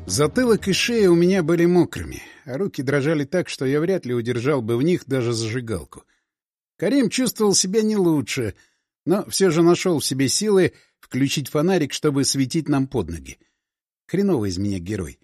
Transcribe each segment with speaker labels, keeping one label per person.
Speaker 1: Затылок и шея у меня были мокрыми, а руки дрожали так, что я вряд ли удержал бы в них даже зажигалку. Карим чувствовал себя не лучше, но все же нашел в себе силы включить фонарик, чтобы светить нам под ноги. Хреновый из меня герой.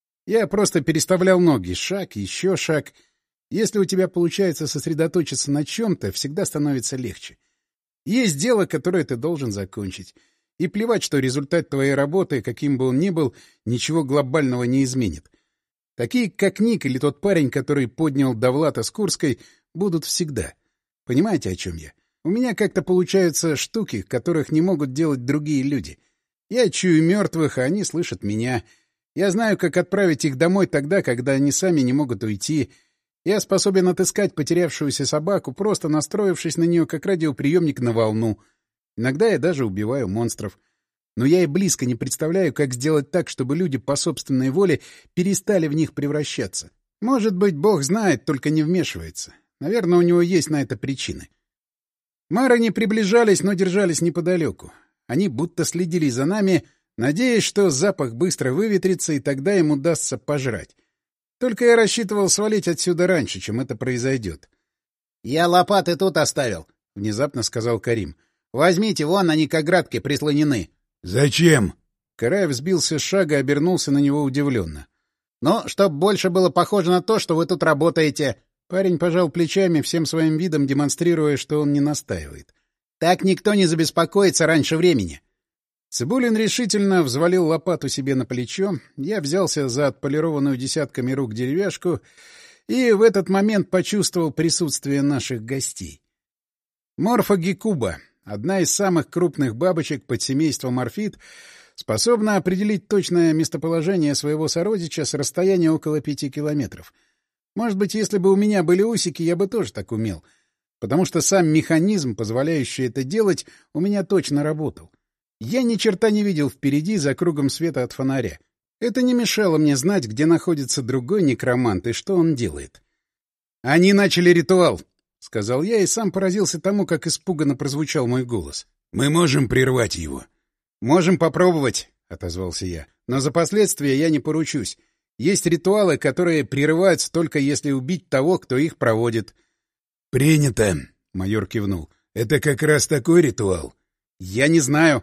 Speaker 1: Я просто переставлял ноги, шаг, еще шаг. Если у тебя получается сосредоточиться на чем-то, всегда становится легче. Есть дело, которое ты должен закончить. И плевать, что результат твоей работы, каким бы он ни был, ничего глобального не изменит. Такие, как Ник или тот парень, который поднял Довлата с Курской, будут всегда. Понимаете, о чем я? У меня как-то получаются штуки, которых не могут делать другие люди. Я чую мертвых, а они слышат меня. Я знаю, как отправить их домой тогда, когда они сами не могут уйти. Я способен отыскать потерявшуюся собаку, просто настроившись на нее как радиоприемник на волну. Иногда я даже убиваю монстров. Но я и близко не представляю, как сделать так, чтобы люди по собственной воле перестали в них превращаться. Может быть, Бог знает, только не вмешивается. Наверное, у него есть на это причины. Мары не приближались, но держались неподалеку. Они будто следили за нами, надеясь, что запах быстро выветрится, и тогда им удастся пожрать. Только я рассчитывал свалить отсюда раньше, чем это произойдет. — Я лопаты тут оставил, — внезапно сказал Карим. — Возьмите, вон они к оградке прислонены. —
Speaker 2: Зачем?
Speaker 1: Караев сбился с шага и обернулся на него удивленно. — Ну, чтоб больше было похоже на то, что вы тут работаете. Парень пожал плечами, всем своим видом демонстрируя, что он не настаивает. — Так никто не забеспокоится раньше времени. Цыбулин решительно взвалил лопату себе на плечо, я взялся за отполированную десятками рук деревяшку и в этот момент почувствовал присутствие наших гостей. Морфогекуба, одна из самых крупных бабочек подсемейства морфид, способна определить точное местоположение своего сородича с расстояния около 5 километров. Может быть, если бы у меня были усики, я бы тоже так умел, потому что сам механизм, позволяющий это делать, у меня точно работал. Я ни черта не видел впереди за кругом света от фонаря. Это не мешало мне знать, где находится другой некромант и что он делает. «Они начали ритуал», — сказал я и сам поразился тому, как испуганно прозвучал мой голос.
Speaker 2: «Мы можем прервать его».
Speaker 1: «Можем попробовать», — отозвался я. «Но за последствия я не поручусь. Есть ритуалы, которые прерываются только если убить того, кто их проводит».
Speaker 2: «Принято», — майор кивнул. «Это как раз такой ритуал».
Speaker 1: «Я не знаю».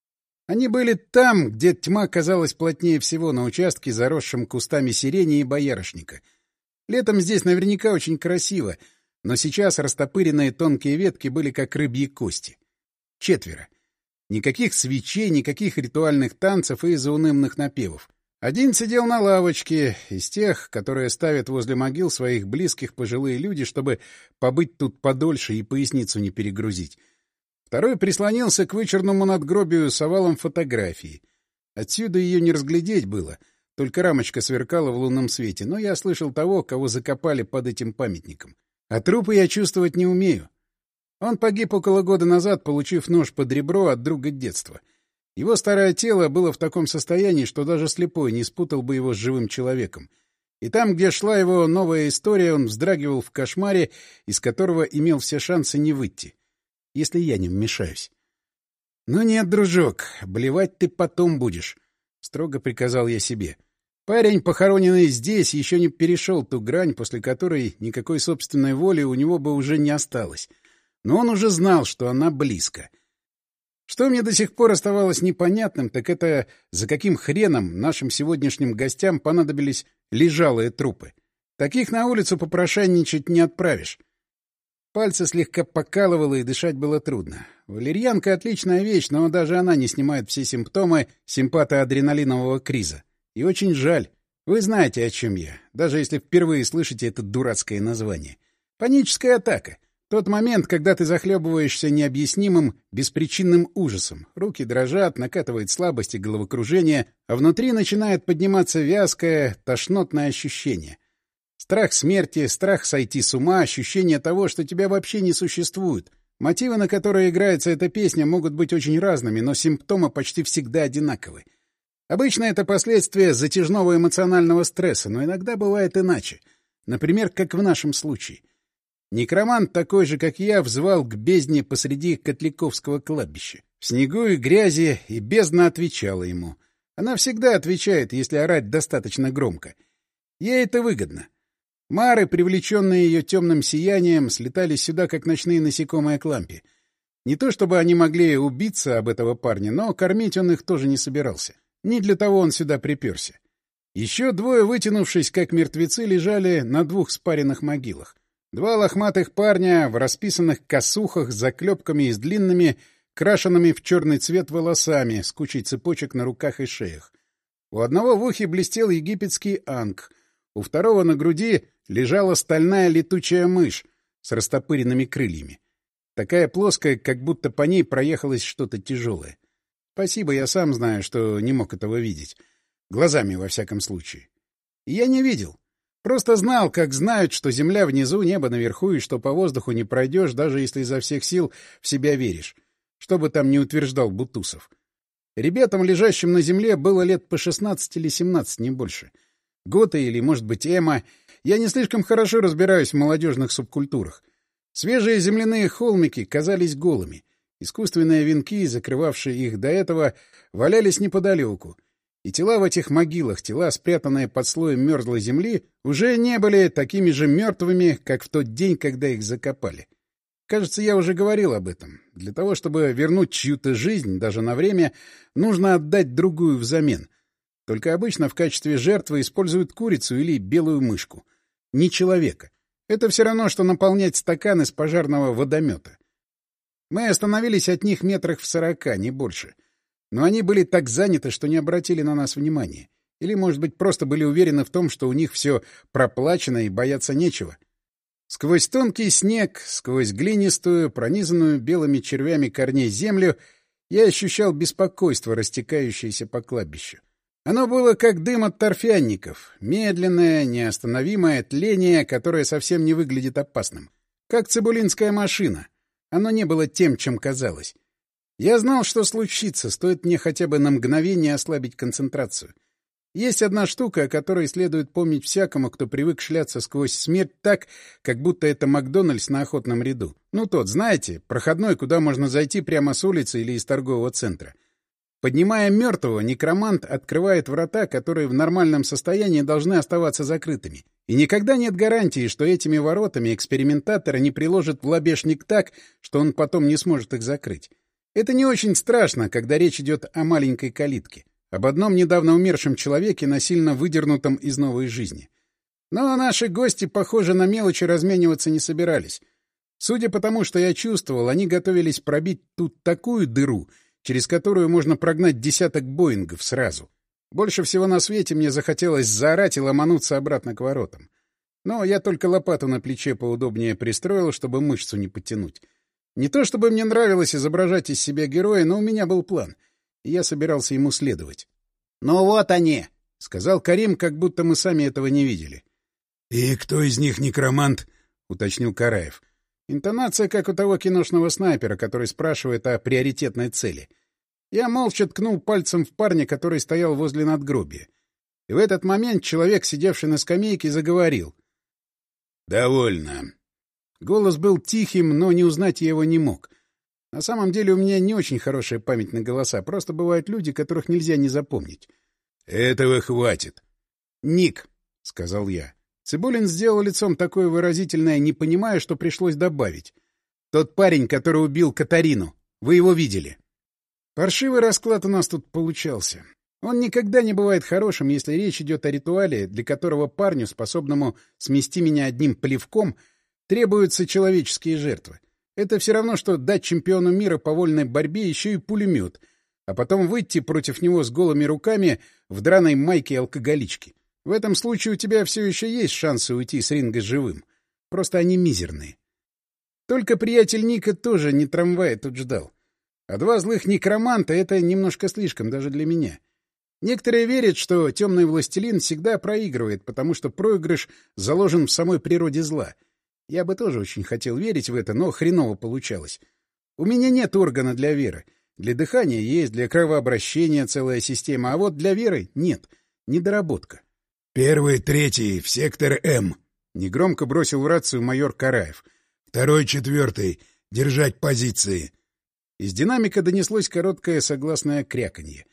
Speaker 1: Они были там, где тьма казалась плотнее всего, на участке, заросшем кустами сирени и боярышника. Летом здесь наверняка очень красиво, но сейчас растопыренные тонкие ветки были как рыбьи кости. 4. Никаких свечей, никаких ритуальных танцев и заунывных напевов. Один сидел на лавочке, из тех, которые ставят возле могил своих близких пожилые люди, чтобы побыть тут подольше и поясницу не перегрузить. Второй прислонился к вычурному надгробию с овалом фотографии. Отсюда ее не разглядеть было, только рамочка сверкала в лунном свете, но я слышал того, кого закопали под этим памятником. А трупы я чувствовать не умею. Он погиб около года назад, получив нож под ребро от друга детства. Его старое тело было в таком состоянии, что даже слепой не спутал бы его с живым человеком. И там, где шла его новая история, он вздрагивал в кошмаре, из которого имел все шансы не выйти. Если я не вмешаюсь. — Ну нет, дружок, блевать ты потом будешь, — строго приказал я себе. Парень, похороненный здесь, еще не перешел ту грань, после которой никакой собственной воли у него бы уже не осталось. Но он уже знал, что она близко. Что мне до сих пор оставалось непонятным, так это за каким хреном нашим сегодняшним гостям понадобились лежалые трупы. Таких на улицу попрошайничать не отправишь. Пальцы слегка покалывало, и дышать было трудно. Валерьянка — отличная вещь, но даже она не снимает все симптомы симпатоадреналинового криза. И очень жаль. Вы знаете, о чем я, даже если впервые слышите это дурацкое название. Паническая атака. Тот момент, когда ты захлебываешься необъяснимым, беспричинным ужасом. Руки дрожат, накатывает слабость и головокружение, а внутри начинает подниматься вязкое, тошнотное ощущение. Страх смерти, страх сойти с ума, ощущение того, что тебя вообще не существует. Мотивы, на которые играется эта песня, могут быть очень разными, но симптомы почти всегда одинаковы. Обычно это последствия затяжного эмоционального стресса, но иногда бывает иначе. Например, как в нашем случае. Некромант, такой же, как я, взывал к бездне посреди Котляковского кладбища. В снегу и грязи, и бездна отвечала ему. Она всегда отвечает, если орать достаточно громко. Ей это выгодно. Мары, привлеченные ее темным сиянием, слетались сюда, как ночные насекомые к лампе. Не то чтобы они могли убиться об этого парня, но кормить он их тоже не собирался. Не для того он сюда приперся. Еще двое, вытянувшись, как мертвецы, лежали на двух спаренных могилах. Два лохматых парня в расписанных косухах с заклепками и с длинными, крашенными в черный цвет волосами, с кучей цепочек на руках и шеях. У одного в ухе блестел египетский анг, у второго на груди лежала стальная летучая мышь с растопыренными крыльями. Такая плоская, как будто по ней проехалось что-то тяжелое. Спасибо, я сам знаю, что не мог этого видеть. Глазами, во всяком случае. И я не видел. Просто знал, как знают, что земля внизу, небо наверху, и что по воздуху не пройдешь, даже если изо всех сил в себя веришь. Что бы там ни утверждал Бутусов. Ребятам, лежащим на земле, было лет по 16 или 17, не больше. Гота или, может быть, Эма. Я не слишком хорошо разбираюсь в молодежных субкультурах. Свежие земляные холмики казались голыми. Искусственные венки, закрывавшие их до этого, валялись неподалеку. И тела в этих могилах, тела, спрятанные под слоем мерзлой земли, уже не были такими же мертвыми, как в тот день, когда их закопали. Кажется, я уже говорил об этом. Для того, чтобы вернуть чью-то жизнь, даже на время, нужно отдать другую взамен. Только обычно в качестве жертвы используют курицу или белую мышку. Не человека. Это все равно, что наполнять стакан из пожарного водомета. Мы остановились от них метрах в 40, не больше. Но они были так заняты, что не обратили на нас внимания. Или, может быть, просто были уверены в том, что у них все проплачено и бояться нечего. Сквозь тонкий снег, сквозь глинистую, пронизанную белыми червями корней землю, я ощущал беспокойство, растекающееся по кладбищу. Оно было как дым от торфянников, медленное, неостановимое тление, которое совсем не выглядит опасным. Как цибулинская машина. Оно не было тем, чем казалось. Я знал, что случится, стоит мне хотя бы на мгновение ослабить концентрацию. Есть одна штука, о которой следует помнить всякому, кто привык шляться сквозь смерть так, как будто это Макдональдс на охотном ряду. Ну тот, знаете, проходной, куда можно зайти прямо с улицы или из торгового центра. Поднимая мертвого, некромант открывает врата, которые в нормальном состоянии должны оставаться закрытыми. И никогда нет гарантии, что этими воротами экспериментатор не приложит в лобешник так, что он потом не сможет их закрыть. Это не очень страшно, когда речь идет о маленькой калитке, об одном недавно умершем человеке, насильно выдернутом из новой жизни. Но наши гости, похоже, на мелочи размениваться не собирались. Судя по тому, что я чувствовал, они готовились пробить тут такую дыру, через которую можно прогнать десяток Боингов сразу. Больше всего на свете мне захотелось заорать и ломануться обратно к воротам. Но я только лопату на плече поудобнее пристроил, чтобы мышцу не подтянуть. Не то чтобы мне нравилось изображать из себя героя, но у меня был план, и я собирался ему следовать. — Ну вот они! — сказал Карим, как будто мы сами этого не видели.
Speaker 2: — И кто из них некромант? — уточнил Караев.
Speaker 1: Интонация, как у того киношного снайпера, который спрашивает о приоритетной цели. Я молча ткнул пальцем в парня, который стоял возле надгробия. И в этот момент человек, сидевший на скамейке, заговорил.
Speaker 2: — Довольно.
Speaker 1: Голос был тихим, но не узнать я его не мог. На самом деле у меня не очень хорошая память на голоса, просто бывают люди, которых нельзя не запомнить.
Speaker 2: — Этого хватит.
Speaker 1: — Ник, — сказал я. Цибулин сделал лицом такое выразительное, не понимая, что пришлось добавить. — Тот парень, который убил Катарину. Вы его видели? Паршивый расклад у нас тут получался. Он никогда не бывает хорошим, если речь идет о ритуале, для которого парню, способному смести меня одним плевком, требуются человеческие жертвы. Это все равно, что дать чемпиону мира по вольной борьбе еще и пулемет, а потом выйти против него с голыми руками в драной майке алкоголички. В этом случае у тебя все еще есть шансы уйти с ринга живым. Просто они мизерные. Только приятель Ника тоже не трамвая тут ждал. А два злых некроманта — это немножко слишком даже для меня. Некоторые верят, что темный властелин всегда проигрывает, потому что проигрыш заложен в самой природе зла. Я бы тоже очень хотел верить в это, но хреново получалось. У меня нет органа для веры. Для дыхания есть, для кровообращения целая система, а вот для веры нет. Недоработка.
Speaker 2: — Первый, третий, в сектор М.
Speaker 1: — негромко бросил в рацию майор Караев.
Speaker 2: — Второй, четвертый. Держать позиции.
Speaker 1: Из динамика донеслось короткое согласное кряканье.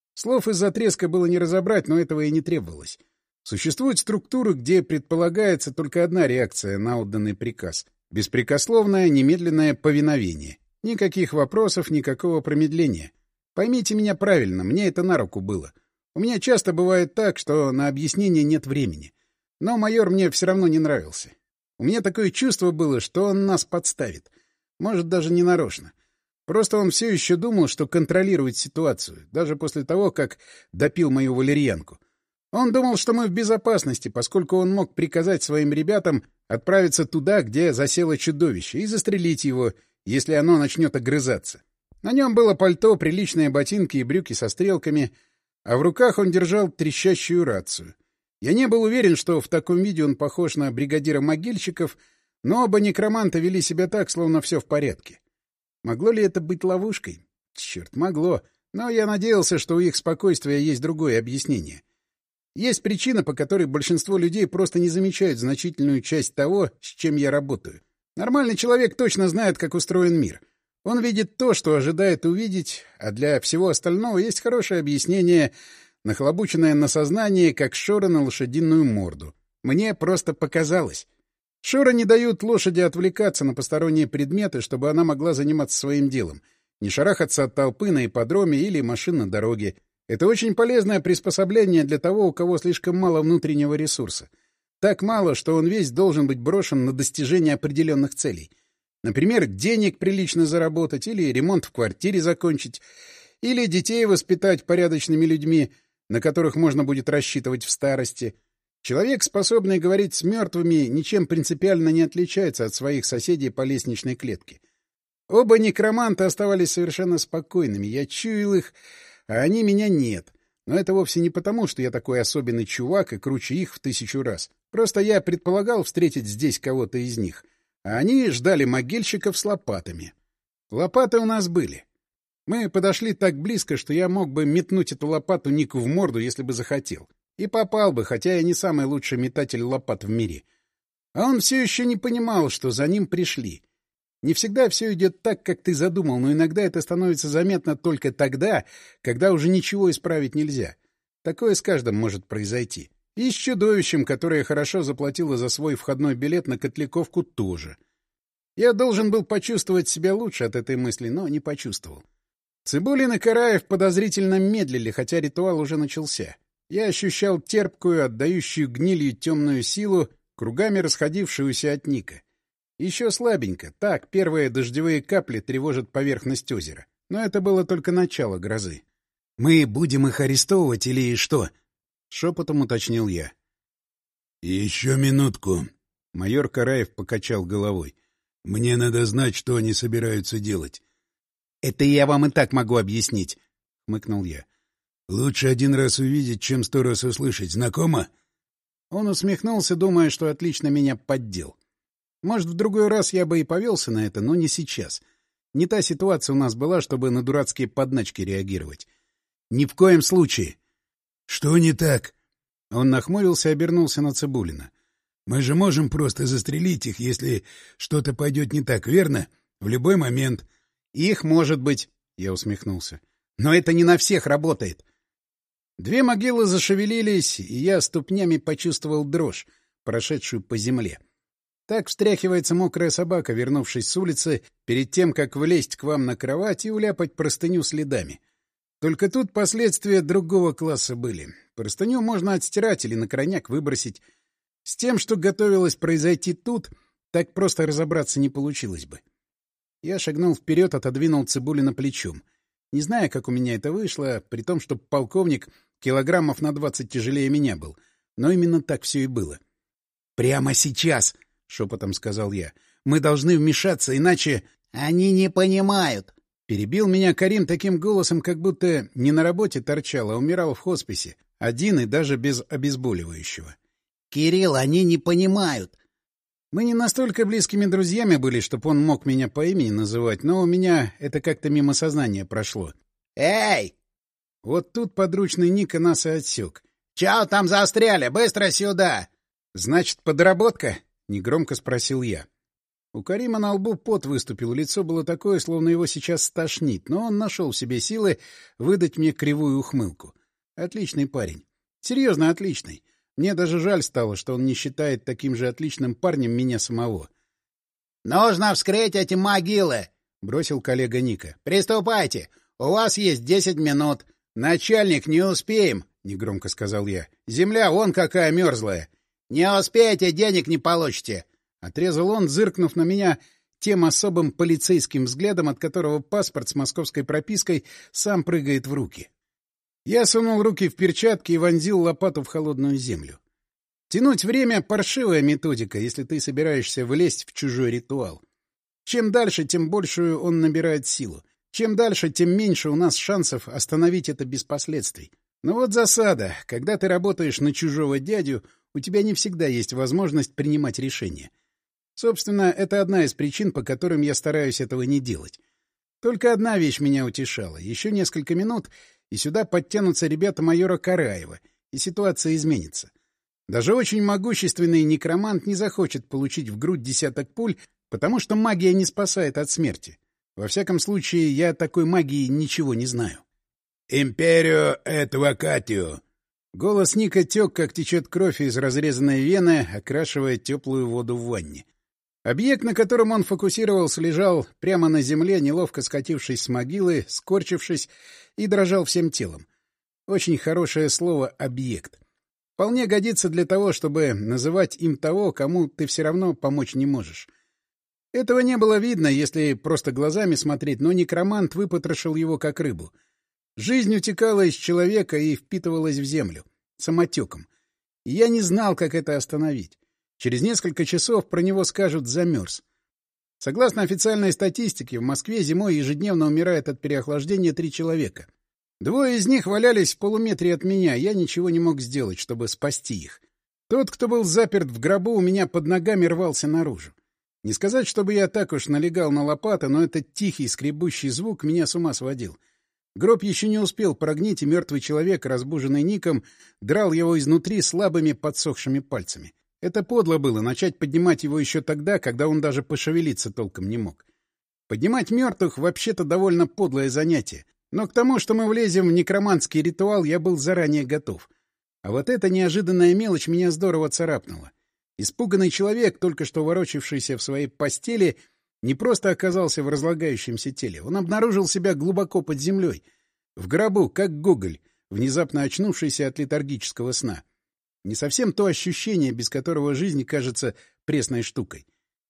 Speaker 1: Слов из-за треска было не разобрать, но этого и не требовалось. Существуют структуры, где предполагается только одна реакция на отданный приказ — беспрекословное, немедленное повиновение. Никаких вопросов, никакого промедления. Поймите меня правильно, мне это на руку было. У меня часто бывает так, что на объяснение нет времени. Но майор мне все равно не нравился. У меня такое чувство было, что он нас подставит. Может, даже не нарочно. Просто он все еще думал, что контролирует ситуацию, даже после того, как допил мою валерьянку. Он думал, что мы в безопасности, поскольку он мог приказать своим ребятам отправиться туда, где засело чудовище, и застрелить его, если оно начнет огрызаться. На нем было пальто, приличные ботинки и брюки со стрелками, а в руках он держал трещащую рацию. Я не был уверен, что в таком виде он похож на бригадира могильщиков, но оба некроманта вели себя так, словно все в порядке. Могло ли это быть ловушкой? Черт, могло. Но я надеялся, что у их спокойствия есть другое объяснение. Есть причина, по которой большинство людей просто не замечают значительную часть того, с чем я работаю. Нормальный человек точно знает, как устроен мир. Он видит то, что ожидает увидеть, а для всего остального есть хорошее объяснение, нахлобученное на сознание, как шора на лошадиную морду. Мне просто показалось. Шоры не дают лошади отвлекаться на посторонние предметы, чтобы она могла заниматься своим делом, не шарахаться от толпы на ипподроме или машин на дороге. Это очень полезное приспособление для того, у кого слишком мало внутреннего ресурса. Так мало, что он весь должен быть брошен на достижение определенных целей. Например, денег прилично заработать, или ремонт в квартире закончить, или детей воспитать порядочными людьми, на которых можно будет рассчитывать в старости. Человек, способный говорить с мертвыми, ничем принципиально не отличается от своих соседей по лестничной клетке. Оба некроманта оставались совершенно спокойными. Я чуял их, а они меня нет. Но это вовсе не потому, что я такой особенный чувак и круче их в 1000 раз. Просто я предполагал встретить здесь кого-то из них. А они ждали могильщиков с лопатами. Лопаты у нас были. Мы подошли так близко, что я мог бы метнуть эту лопату Нику в морду, если бы захотел. И попал бы, хотя я не самый лучший метатель лопат в мире. А он все еще не понимал, что за ним пришли. Не всегда все идет так, как ты задумал, но иногда это становится заметно только тогда, когда уже ничего исправить нельзя. Такое с каждым может произойти. И с чудовищем, которое хорошо заплатило за свой входной билет на Котляковку, тоже. Я должен был почувствовать себя лучше от этой мысли, но не почувствовал. Цибулин и Караев подозрительно медлили, хотя ритуал уже начался. Я ощущал терпкую, отдающую гнилью темную силу, кругами расходившуюся от Ника. Еще слабенько. Так, первые дождевые капли тревожат поверхность озера. Но это было только начало грозы. — Мы будем их арестовывать или что? — шепотом уточнил я.
Speaker 2: — Еще минутку.
Speaker 1: Майор Караев покачал головой.
Speaker 2: — Мне надо знать, что они собираются делать.
Speaker 1: — Это я вам и так могу объяснить, — хмыкнул я.
Speaker 2: — Лучше один раз увидеть, чем 100 раз услышать. Знакомо?
Speaker 1: Он усмехнулся, думая, что отлично меня поддел. Может, в другой раз я бы и повелся на это, но не сейчас. Не та ситуация у нас была, чтобы на дурацкие подначки реагировать. Ни в коем случае.
Speaker 2: — Что не так?
Speaker 1: Он нахмурился и обернулся на Цибулина.
Speaker 2: — Мы же можем просто застрелить их, если что-то пойдет не так, верно? В любой момент.
Speaker 1: — Их может быть, — я усмехнулся. — Но это не на всех работает. Две могилы зашевелились, и я ступнями почувствовал дрожь, прошедшую по земле. Так встряхивается мокрая собака, вернувшись с улицы, перед тем, как влезть к вам на кровать и уляпать простыню следами. Только тут последствия другого класса были. Простыню можно отстирать или на крайняк выбросить. С тем, что готовилось произойти тут, так просто разобраться не получилось бы. Я шагнул вперед, отодвинул Цибулина плечом. Не знаю, как у меня это вышло, при том, что полковник килограммов на 20 тяжелее меня был. Но именно так все и было. «Прямо сейчас!» — шепотом сказал я. — Мы должны вмешаться, иначе... — Они не понимают. Перебил меня Карим таким голосом, как будто не на работе торчал, а умирал в хосписе. Один и даже без обезболивающего. — Кирилл, они не понимают. Мы не настолько близкими друзьями были, чтобы он мог меня по имени называть, но у меня это как-то мимо сознания прошло. — Эй! Вот тут подручный Ника нас и отсек. — Чё там застряли? Быстро сюда! — Значит, подработка? — негромко спросил я. У Карима на лбу пот выступил, лицо было такое, словно его сейчас стошнит, но он нашел в себе силы выдать мне кривую ухмылку. Отличный парень. Серьезно, отличный. Мне даже жаль стало, что он не считает таким же отличным парнем меня самого. — Нужно вскрыть эти могилы! — бросил коллега Ника. — Приступайте! У вас есть 10 минут. — Начальник, не успеем! — негромко сказал я. — Земля вон какая мерзлая! — Не успеете, денег не получите! — отрезал он, зыркнув на меня тем особым полицейским взглядом, от которого паспорт с московской пропиской сам прыгает в руки. Я сунул руки в перчатки и вонзил лопату в холодную землю. Тянуть время — паршивая методика, если ты собираешься влезть в чужой ритуал. Чем дальше, тем большую он набирает силу. Чем дальше, тем меньше у нас шансов остановить это без последствий. Но вот засада. Когда ты работаешь на чужого дядю, у тебя не всегда есть возможность принимать решения. Собственно, это одна из причин, по которым я стараюсь этого не делать. Только одна вещь меня утешала. Еще несколько минут, и сюда подтянутся ребята майора Караева, и ситуация изменится. Даже очень могущественный некромант не захочет получить в грудь 10 пуль, потому что магия не спасает от смерти. Во всяком случае, я о такой магии ничего не знаю.
Speaker 2: «Империо эт вакатио!»
Speaker 1: Голос Ника тек, как течет кровь из разрезанной вены, окрашивая теплую воду в ванне. Объект, на котором он фокусировался, лежал прямо на земле, неловко скатившись с могилы, скорчившись и дрожал всем телом. Очень хорошее слово «объект». Вполне годится для того, чтобы называть им того, кому ты все равно помочь не можешь. Этого не было видно, если просто глазами смотреть, но некромант выпотрошил его как рыбу. Жизнь утекала из человека и впитывалась в землю. Самотеком. И я не знал, как это остановить. Через несколько часов про него скажут «замерз». Согласно официальной статистике, в Москве зимой ежедневно умирает от переохлаждения 3 человека. 2 из них валялись в полуметре от меня, я ничего не мог сделать, чтобы спасти их. Тот, кто был заперт в гробу, у меня под ногами рвался наружу. Не сказать, чтобы я так уж налегал на лопаты, но этот тихий скребущий звук меня с ума сводил. Гроб еще не успел прогнить, и мертвый человек, разбуженный Ником, драл его изнутри слабыми подсохшими пальцами. Это подло было — начать поднимать его еще тогда, когда он даже пошевелиться толком не мог. Поднимать мертвых — вообще-то довольно подлое занятие. Но к тому, что мы влезем в некроманский ритуал, я был заранее готов. А вот эта неожиданная мелочь меня здорово царапнула. Испуганный человек, только что ворочавшийся в своей постели, не просто оказался в разлагающемся теле. Он обнаружил себя глубоко под землей, в гробу, как Гоголь, внезапно очнувшийся от летаргического сна. Не совсем то ощущение, без которого жизнь кажется пресной штукой.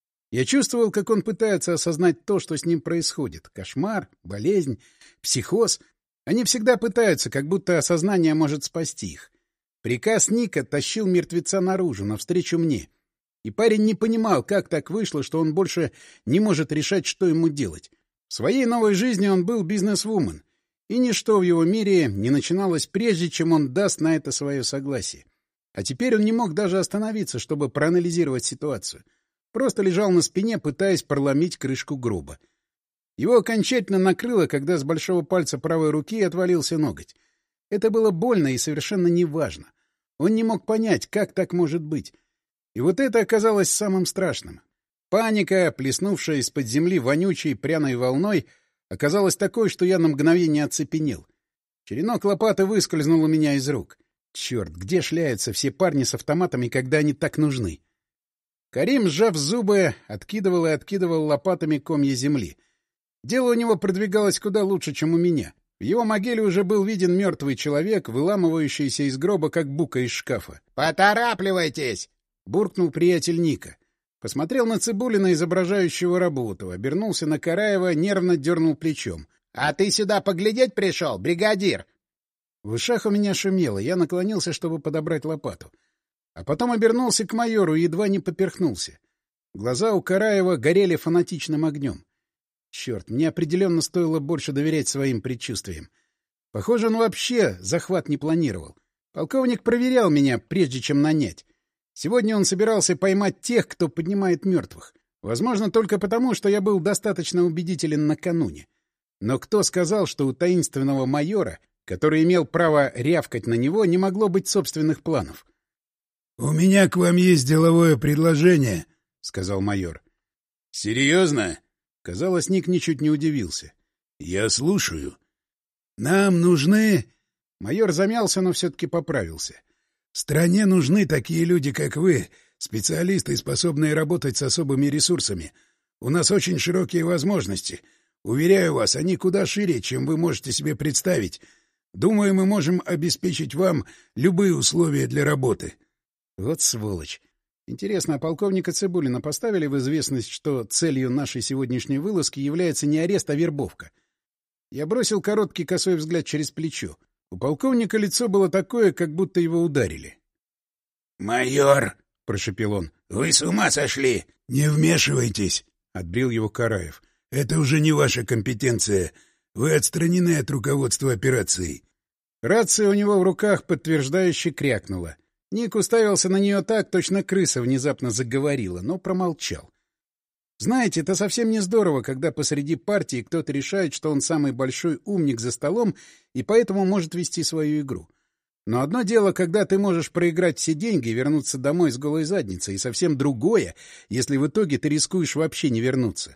Speaker 1: Я чувствовал, как он пытается осознать то, что с ним происходит. Кошмар, болезнь, психоз. Они всегда пытаются, как будто осознание может спасти их. Приказ Ника тащил мертвеца наружу, навстречу мне. И парень не понимал, как так вышло, что он больше не может решать, что ему делать. В своей новой жизни он был бизнесвумен, и ничто в его мире не начиналось прежде, чем он даст на это свое согласие. А теперь он не мог даже остановиться, чтобы проанализировать ситуацию. Просто лежал на спине, пытаясь проломить крышку гроба. Его окончательно накрыло, когда с большого пальца правой руки отвалился ноготь. Это было больно и совершенно неважно. Он не мог понять, как так может быть. И вот это оказалось самым страшным. Паника, плеснувшая из-под земли вонючей пряной волной, оказалась такой, что я на мгновение оцепенел. Черенок лопаты выскользнул у меня из рук. Черт, где шляются все парни с автоматами, когда они так нужны? Карим, сжав зубы, откидывал и откидывал лопатами комья земли. Дело у него продвигалось куда лучше, чем у меня. В его могиле уже был виден мертвый человек, выламывающийся из гроба, как бука из шкафа. «Поторапливайтесь!» — буркнул приятель Ника. Посмотрел на Цыбулина, изображающего Работова, обернулся на Караева, нервно дернул плечом. «А ты сюда поглядеть пришел, бригадир?» В ушах у меня шумело, я наклонился, чтобы подобрать лопату. А потом обернулся к майору и едва не поперхнулся. Глаза у Караева горели фанатичным огнем. Черт, мне определенно стоило больше доверять своим предчувствиям. Похоже, он вообще захват не планировал. Полковник проверял меня, прежде чем нанять. Сегодня он собирался поймать тех, кто поднимает мертвых. Возможно, только потому, что я был достаточно убедителен накануне. Но кто сказал, что у таинственного майора, который имел право рявкать на него, не могло быть собственных планов?
Speaker 2: — У меня к вам есть деловое предложение, — сказал майор.
Speaker 1: — Серьезно? Казалось, Ник ничуть не удивился.
Speaker 2: — Я слушаю. — Нам нужны...
Speaker 1: Майор замялся, но все-таки поправился.
Speaker 2: — Стране нужны такие люди, как вы, специалисты, способные работать с особыми ресурсами. У нас очень широкие возможности. Уверяю вас, они куда шире, чем вы можете себе представить. Думаю, мы можем обеспечить вам любые условия для работы.
Speaker 1: Вот сволочь. Интересно, а полковника Цыбулина поставили в известность, что целью нашей сегодняшней вылазки является не арест, а вербовка? Я бросил короткий косой взгляд через плечо. У полковника лицо было такое, как будто его ударили.
Speaker 2: «Майор!» —
Speaker 1: прошепел он.
Speaker 2: «Вы с ума сошли! Не вмешивайтесь!» — отбил его Караев. «Это уже не ваша компетенция. Вы отстранены от руководства операцией».
Speaker 1: Рация у него в руках подтверждающе крякнула. Ник уставился на нее так, точно крыса внезапно заговорила, но промолчал. Знаете, это совсем не здорово, когда посреди партии кто-то решает, что он самый большой умник за столом и поэтому может вести свою игру. Но одно дело, когда ты можешь проиграть все деньги и вернуться домой с голой задницей, и совсем другое, если в итоге ты рискуешь вообще не вернуться.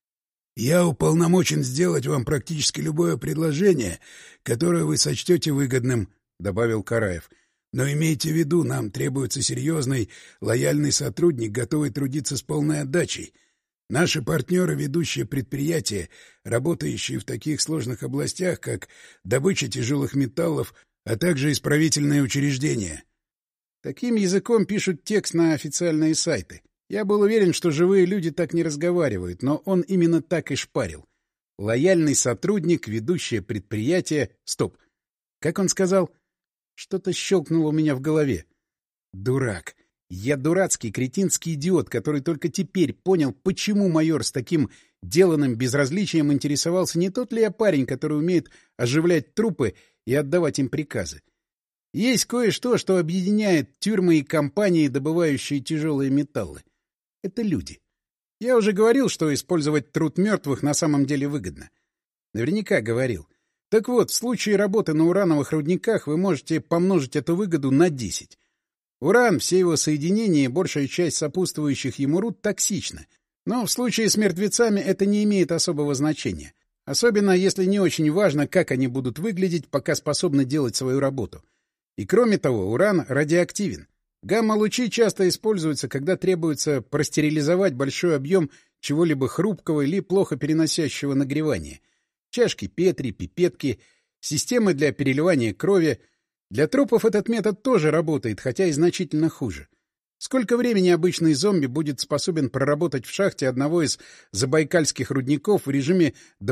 Speaker 2: «Я уполномочен сделать вам практически любое предложение, которое вы сочтете выгодным», — добавил Караев. «Но имейте в виду, нам требуется серьезный, лояльный сотрудник, готовый трудиться с полной отдачей. Наши партнеры — ведущие предприятия, работающие в таких сложных областях, как добыча тяжелых металлов, а также исправительные учреждения».
Speaker 1: Таким языком пишут текст на официальные сайты. Я был уверен, что живые люди так не разговаривают, но он именно так и шпарил. Лояльный сотрудник, ведущее предприятие... Стоп. Как он сказал? Что-то щелкнуло у меня в голове. Дурак. Я дурацкий, кретинский идиот, который только теперь понял, почему майор с таким деланным безразличием интересовался, не тот ли я парень, который умеет оживлять трупы и отдавать им приказы. Есть кое-что, что объединяет тюрьмы и компании, добывающие тяжелые металлы. Это люди. Я уже говорил, что использовать труд мертвых на самом деле выгодно. Наверняка говорил. Так вот, в случае работы на урановых рудниках вы можете помножить эту выгоду на 10. Уран, все его соединения и большая часть сопутствующих ему руд токсичны. Но в случае с мертвецами это не имеет особого значения. Особенно, если не очень важно, как они будут выглядеть, пока способны делать свою работу. И кроме того, уран радиоактивен. Гамма-лучи часто используются, когда требуется простерилизовать большой объем чего-либо хрупкого или плохо переносящего нагревания. Чашки Петри, пипетки, системы для переливания крови. Для трупов этот метод тоже работает, хотя и значительно хуже. Сколько времени обычный зомби будет способен проработать в шахте одного из забайкальских рудников в режиме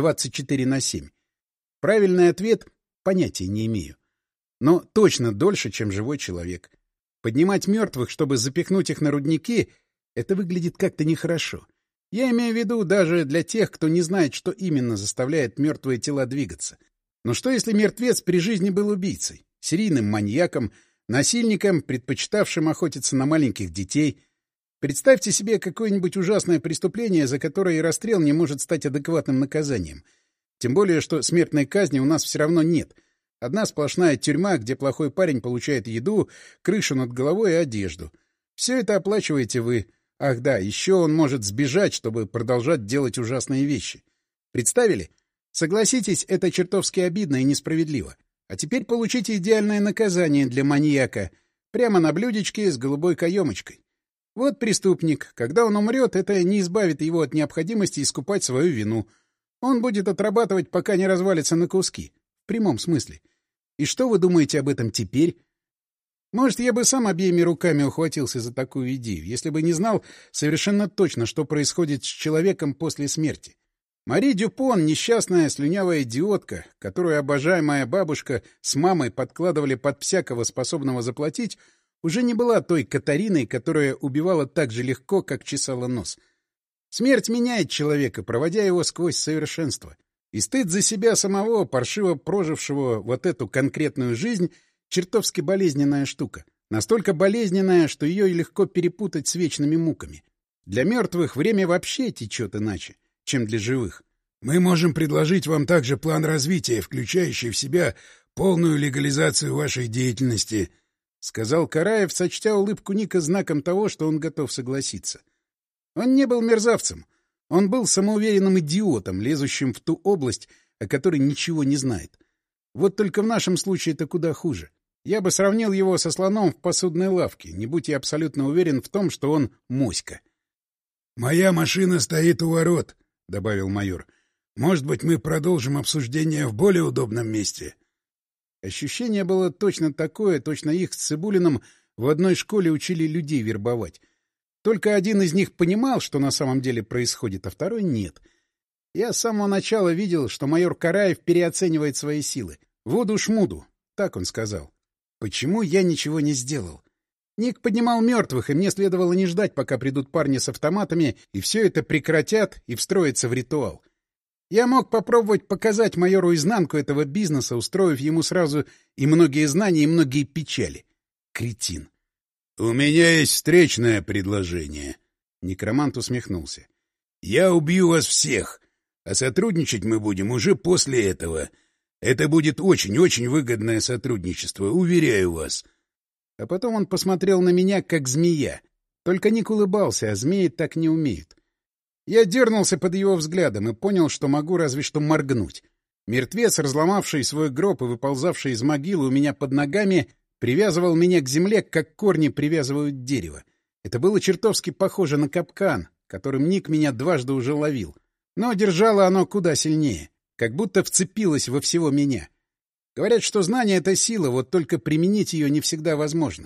Speaker 1: 24/7? Правильный ответ — понятия не имею. Но точно дольше, чем живой человек. Поднимать мертвых, чтобы запихнуть их на рудники — это выглядит как-то нехорошо. Я имею в виду даже для тех, кто не знает, что именно заставляет мертвые тела двигаться. Но что, если мертвец при жизни был убийцей, серийным маньяком, насильником, предпочитавшим охотиться на маленьких детей? Представьте себе какое-нибудь ужасное преступление, за которое и расстрел не может стать адекватным наказанием. Тем более, что смертной казни у нас все равно нет. Одна сплошная тюрьма, где плохой парень получает еду, крышу над головой и одежду. Все это оплачиваете вы. Ах да, еще он может сбежать, чтобы продолжать делать ужасные вещи. Представили? Согласитесь, это чертовски обидно и несправедливо. А теперь получите идеальное наказание для маньяка. Прямо на блюдечке с голубой каемочкой. Вот преступник. Когда он умрет, это не избавит его от необходимости искупать свою вину. Он будет отрабатывать, пока не развалится на куски. В прямом смысле. И что вы думаете об этом теперь? Может, я бы сам обеими руками ухватился за такую идею, если бы не знал совершенно точно, что происходит с человеком после смерти. Мари Дюпон, несчастная слюнявая идиотка, которую обожаемая бабушка с мамой подкладывали под всякого способного заплатить, уже не была той Катариной, которая убивала так же легко, как чесала нос. Смерть меняет человека, проводя его сквозь совершенство. И стыд за себя самого, паршиво прожившего вот эту конкретную жизнь, чертовски болезненная штука. Настолько болезненная, что ее легко перепутать с вечными муками. Для мертвых время вообще течет иначе, чем для живых.
Speaker 2: Мы можем предложить вам также план развития, включающий в себя полную легализацию вашей деятельности,
Speaker 1: — сказал Караев, сочтя улыбку Ника знаком того, что он готов согласиться. Он не был мерзавцем. Он был самоуверенным идиотом, лезущим в ту область, о которой ничего не знает. Вот только в нашем случае это куда хуже. Я бы сравнил его со слоном в посудной лавке, не будь я абсолютно уверен в том, что он моська.
Speaker 2: — Моя машина стоит у ворот, — добавил майор. — Может быть, мы продолжим обсуждение в более удобном месте?
Speaker 1: Ощущение было точно такое, точно их с Цыбулиным в одной школе учили людей вербовать. Только один из них понимал, что на самом деле происходит, а второй — нет. Я с самого начала видел, что майор Караев переоценивает свои силы. «Вуду-шмуду», — так он сказал. Почему я ничего не сделал? Ник поднимал мертвых, и мне следовало не ждать, пока придут парни с автоматами, и все это прекратят и встроятся в ритуал. Я мог попробовать показать майору изнанку этого бизнеса, устроив ему сразу и многие знания, и многие печали. Кретин.
Speaker 2: — У меня есть встречное предложение. Некромант усмехнулся. — Я убью вас всех, а сотрудничать мы будем уже после этого. Это будет очень-очень выгодное сотрудничество, уверяю вас.
Speaker 1: А потом он посмотрел на меня, как змея. Только Ник улыбался, а змеи так не умеют. Я дернулся под его взглядом и понял, что могу разве что моргнуть. Мертвец, разломавший свой гроб и выползавший из могилы у меня под ногами, привязывал меня к земле, как корни привязывают дерево. Это было чертовски похоже на капкан, которым Ник меня дважды уже ловил. Но держало оно куда сильнее, как будто вцепилось во всего меня. Говорят, что знание — это сила, вот только применить ее не всегда возможно.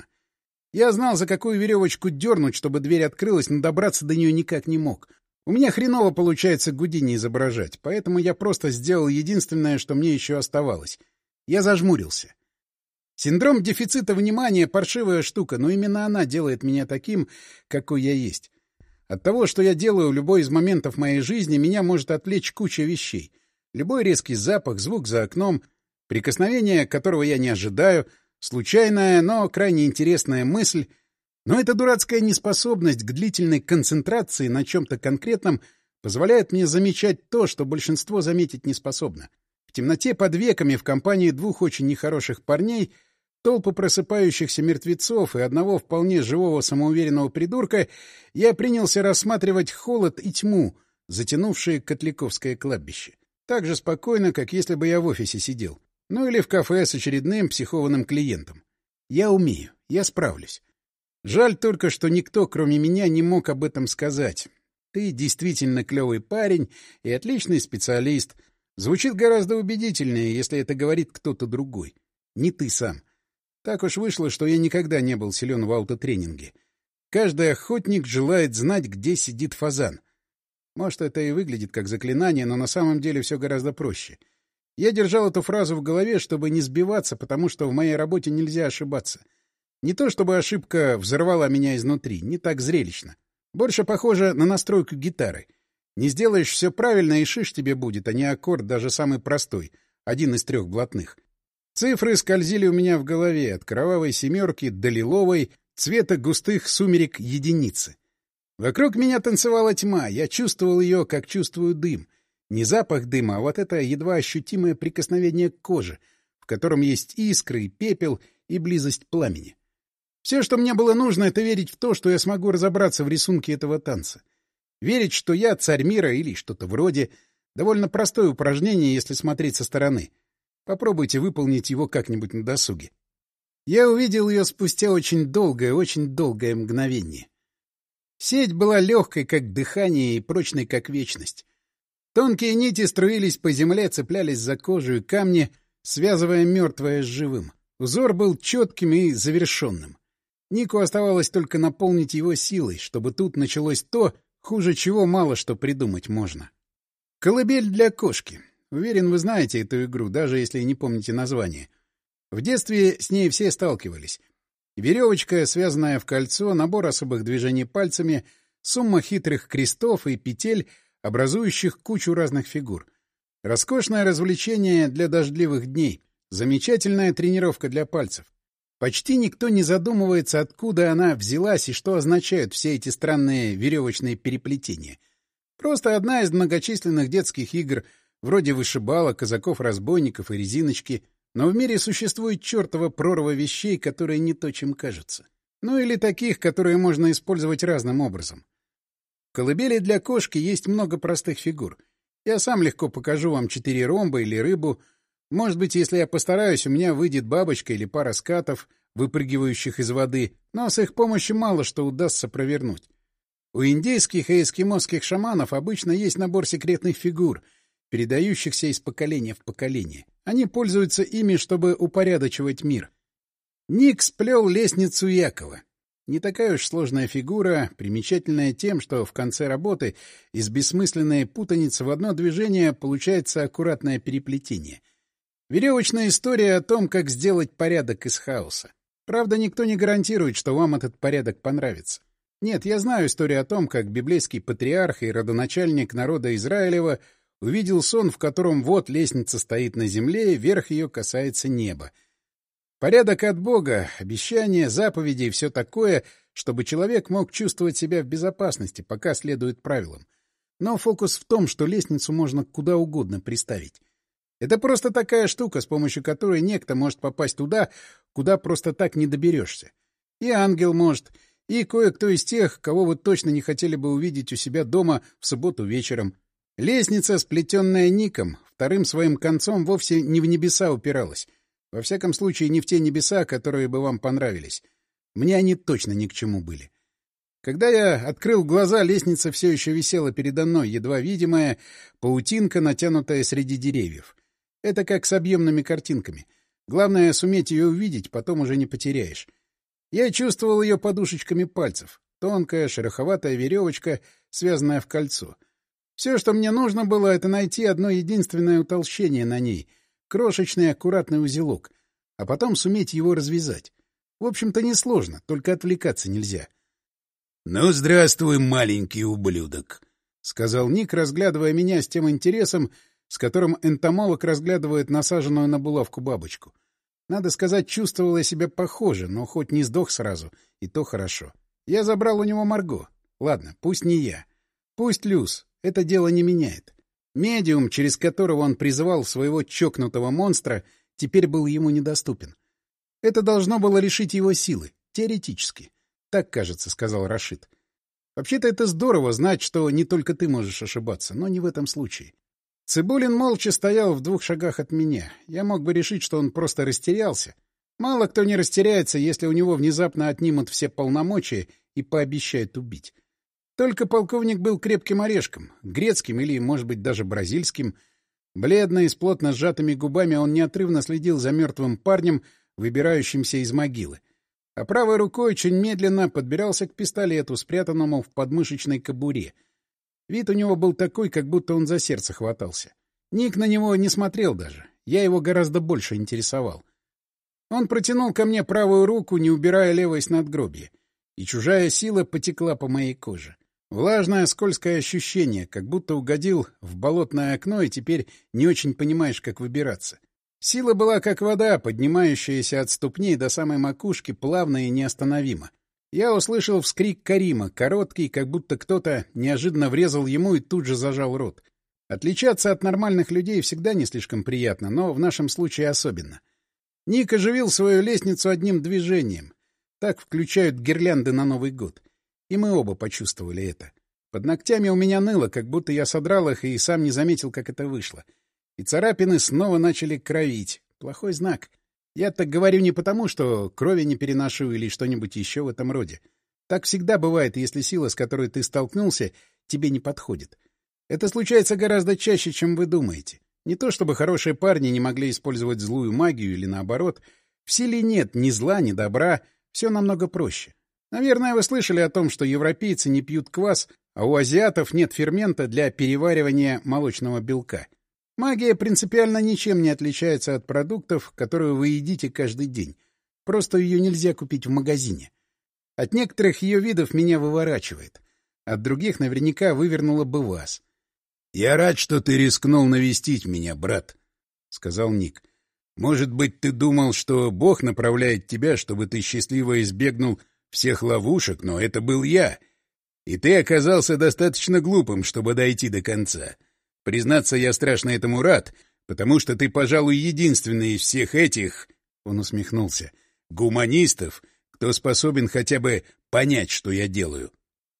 Speaker 1: Я знал, за какую веревочку дернуть, чтобы дверь открылась, но добраться до нее никак не мог. У меня хреново получается Гудини изображать, поэтому я просто сделал единственное, что мне еще оставалось. Я зажмурился. Синдром дефицита внимания — паршивая штука, но именно она делает меня таким, какой я есть. От того, что я делаю в любой из моментов моей жизни, меня может отвлечь куча вещей. Любой резкий запах, звук за окном, прикосновение, которого я не ожидаю, случайная, но крайне интересная мысль. Но эта дурацкая неспособность к длительной концентрации на чем-то конкретном позволяет мне замечать то, что большинство заметить не способно. В темноте под веками в компании двух очень нехороших парней, толпы просыпающихся мертвецов и одного вполне живого самоуверенного придурка я принялся рассматривать холод и тьму, затянувшие Котляковское кладбище. Так же спокойно, как если бы я в офисе сидел. Ну или в кафе с очередным психованным клиентом. Я умею, я справлюсь. Жаль только, что никто, кроме меня, не мог об этом сказать. Ты действительно клевый парень и отличный специалист. Звучит гораздо убедительнее, если это говорит кто-то другой. Не ты сам. Так уж вышло, что я никогда не был силен в аутотренинге. Каждый охотник желает знать, где сидит фазан. Может, это и выглядит как заклинание, но на самом деле все гораздо проще. Я держал эту фразу в голове, чтобы не сбиваться, потому что в моей работе нельзя ошибаться. Не то чтобы ошибка взорвала меня изнутри, не так зрелищно. Больше похоже на настройку гитары. Не сделаешь все правильно, и шиш тебе будет, а не аккорд даже самый простой, один из 3 блатных. Цифры скользили у меня в голове, от кровавой семерки до лиловой, цвета густых сумерек единицы. Вокруг меня танцевала тьма, я чувствовал ее, как чувствую дым. Не запах дыма, а вот это едва ощутимое прикосновение к коже, в котором есть искры и пепел и близость пламени. Все, что мне было нужно, — это верить в то, что я смогу разобраться в рисунке этого танца. Верить, что я царь мира или что-то вроде. Довольно простое упражнение, если смотреть со стороны. Попробуйте выполнить его как-нибудь на досуге. Я увидел ее спустя очень долгое мгновение. Сеть была легкой, как дыхание, и прочной, как вечность. Тонкие нити струились по земле, цеплялись за кожу и камни, связывая мертвое с живым. Узор был четким и завершенным. Нику оставалось только наполнить его силой, чтобы тут началось то, хуже чего мало что придумать можно. Колыбель для кошки. Уверен, вы знаете эту игру, даже если не помните название. В детстве с ней все сталкивались. Веревочка, связанная в кольцо, набор особых движений пальцами, сумма хитрых крестов и петель, образующих кучу разных фигур. Роскошное развлечение для дождливых дней. Замечательная тренировка для пальцев. Почти никто не задумывается, откуда она взялась и что означают все эти странные веревочные переплетения. Просто одна из многочисленных детских игр, вроде вышибала, казаков-разбойников и резиночки, но в мире существует чертова прорва вещей, которые не то, чем кажутся. Ну или таких, которые можно использовать разным образом. колыбели для кошки есть много простых фигур. Я сам легко покажу вам 4 ромба или рыбу. Может быть, если я постараюсь, у меня выйдет бабочка или пара скатов, выпрыгивающих из воды, но с их помощью мало что удастся провернуть. У индейских и эскимосских шаманов обычно есть набор секретных фигур, передающихся из поколения в поколение. Они пользуются ими, чтобы упорядочивать мир. Ник сплел лестницу Якова. Не такая уж сложная фигура, примечательная тем, что в конце работы из бессмысленной путаницы в одно движение получается аккуратное переплетение. Веревочная история о том, как сделать порядок из хаоса. Правда, никто не гарантирует, что вам этот порядок понравится. Нет, я знаю историю о том, как библейский патриарх и родоначальник народа Израилева увидел сон, в котором вот лестница стоит на земле, и верх ее касается неба. Порядок от Бога, обещания, заповеди и все такое, чтобы человек мог чувствовать себя в безопасности, пока следует правилам. Но фокус в том, что лестницу можно куда угодно приставить. Это просто такая штука, с помощью которой некто может попасть туда, куда просто так не доберешься. И ангел может, и кое-кто из тех, кого вы точно не хотели бы увидеть у себя дома в субботу вечером. Лестница, сплетенная Ником, вторым своим концом вовсе не в небеса упиралась. Во всяком случае, не в те небеса, которые бы вам понравились. Мне они точно ни к чему были. Когда я открыл глаза, лестница все еще висела передо мной, едва видимая паутинка, натянутая среди деревьев. Это как с объемными картинками. Главное — суметь ее увидеть, потом уже не потеряешь. Я чувствовал ее подушечками пальцев. Тонкая, шероховатая веревочка, связанная в кольцо. Все, что мне нужно было, — это найти одно единственное утолщение на ней — крошечный аккуратный узелок, а потом суметь его развязать. В общем-то, несложно, только отвлекаться нельзя.
Speaker 2: — Ну, здравствуй, маленький ублюдок, — сказал Ник, разглядывая меня с тем интересом, с которым энтомолог разглядывает насаженную на булавку бабочку. Надо сказать, чувствовал я себя похоже, но хоть не сдох сразу, и то хорошо. Я забрал у него Марго. Ладно, пусть не я. Пусть Люс. Это дело не меняет. Медиум, через которого он призывал своего чокнутого монстра, теперь был ему недоступен. Это должно было лишить его силы, теоретически. Так, кажется, сказал Рашид. Вообще-то это здорово знать, что не только ты можешь ошибаться, но не в этом случае. Цибулин молча стоял в 2 шагах от меня. Я мог бы решить, что он просто растерялся. Мало кто не растеряется, если у него внезапно отнимут все полномочия и пообещают убить. Только полковник был крепким орешком, грецким или, может быть, даже бразильским. Бледный, с плотно сжатыми губами, он неотрывно следил за мертвым парнем, выбирающимся из могилы. А правой рукой очень медленно подбирался к пистолету, спрятанному в подмышечной кобуре. Вид у него был такой, как будто он за сердце хватался. Ник на него не смотрел даже. Я его гораздо больше интересовал. Он протянул ко мне правую руку, не убирая левой с надгробья. И чужая сила потекла по моей коже. Влажное, скользкое ощущение, как будто угодил в болотное окно и теперь не очень понимаешь, как выбираться. Сила была как вода, поднимающаяся от ступней до самой макушки, плавно и неостановимо. Я услышал вскрик Карима, короткий, как будто кто-то неожиданно врезал ему и тут же зажал рот. Отличаться от нормальных людей всегда не слишком приятно, но в нашем случае особенно. Ник оживил свою лестницу одним движением. Так включают гирлянды на Новый год. И мы оба почувствовали это. Под ногтями у меня ныло, как будто я содрал их и сам не заметил, как это вышло. И царапины снова начали кровить. Плохой знак. Я так говорю не потому, что крови не переношу или что-нибудь еще в этом роде. Так всегда бывает, если сила, с которой ты столкнулся, тебе не подходит. Это случается гораздо чаще, чем вы думаете. Не то чтобы хорошие парни не могли использовать злую магию или наоборот. В силе нет ни зла, ни добра. Все намного проще. Наверное, вы слышали о том, что европейцы не пьют квас, а у азиатов нет фермента для переваривания молочного белка. Магия принципиально ничем не отличается от продуктов, которые вы едите каждый день. Просто ее нельзя купить в магазине. От некоторых ее видов меня выворачивает. От других наверняка вывернуло бы вас. — Я рад, что ты рискнул навестить меня, брат, — сказал Ник. — Может быть, ты думал, что Бог направляет тебя, чтобы ты счастливо избегнул всех ловушек, но это был я. И ты оказался достаточно глупым, чтобы дойти до конца. Признаться, я страшно этому рад, потому что ты, пожалуй, единственный из всех этих, — он усмехнулся, — гуманистов, кто способен хотя бы понять, что я делаю.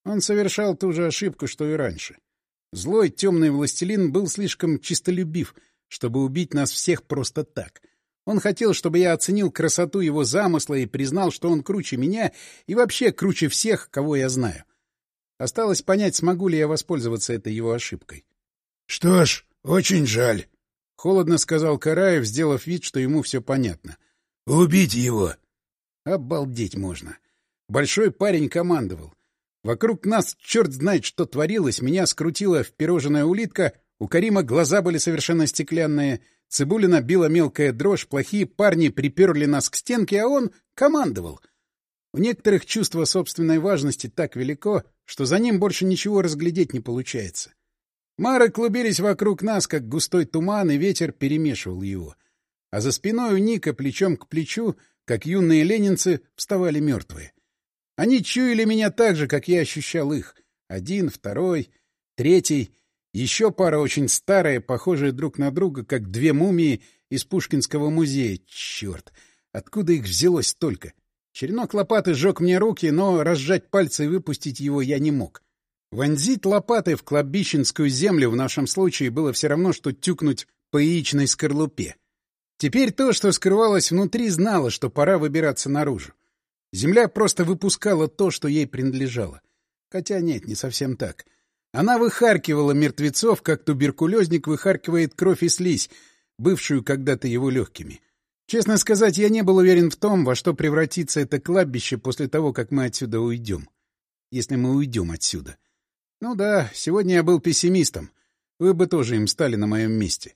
Speaker 1: Он совершал ту же ошибку, что и раньше. Злой темный властелин был слишком чистолюбив, чтобы убить нас всех просто так. Он хотел, чтобы я оценил красоту его замысла и признал, что он круче меня и вообще круче всех, кого я знаю. Осталось понять, смогу ли я воспользоваться этой его ошибкой.
Speaker 2: — Что ж, очень жаль, —
Speaker 1: холодно сказал Караев, сделав вид, что ему все понятно.
Speaker 2: — Убить его.
Speaker 1: Обалдеть можно. Большой парень командовал. Вокруг нас черт знает, что творилось. Меня скрутила впироженная улитка, у Карима глаза были совершенно стеклянные, Цибулина била мелкая дрожь, плохие парни приперли нас к стенке, а он командовал. У некоторых чувство собственной важности так велико, что за ним больше ничего разглядеть не получается. Мары клубились вокруг нас, как густой туман, и ветер перемешивал его. А за спиной у Ника, плечом к плечу, как юные ленинцы, вставали мертвые. Они чуяли меня так же, как я ощущал их. Один, второй, третий. Еще пара очень старые, похожие друг на друга, как две мумии из Пушкинского музея. Черт! Откуда их взялось столько? Черенок лопаты сжег мне руки, но разжать пальцы и выпустить его я не мог. Вонзить лопатой в кладбищенскую землю в нашем случае было все равно, что тюкнуть по яичной скорлупе. Теперь то, что скрывалось внутри, знало, что пора выбираться наружу. Земля просто выпускала то, что ей принадлежало. Хотя нет, не совсем так. Она выхаркивала мертвецов, как туберкулезник выхаркивает кровь и слизь, бывшую когда-то его легкими. Честно сказать, я не был уверен в том, во что превратится это кладбище после того, как мы отсюда уйдем. Если мы уйдем отсюда. Ну да, сегодня я был пессимистом. Вы бы тоже им стали на моем месте.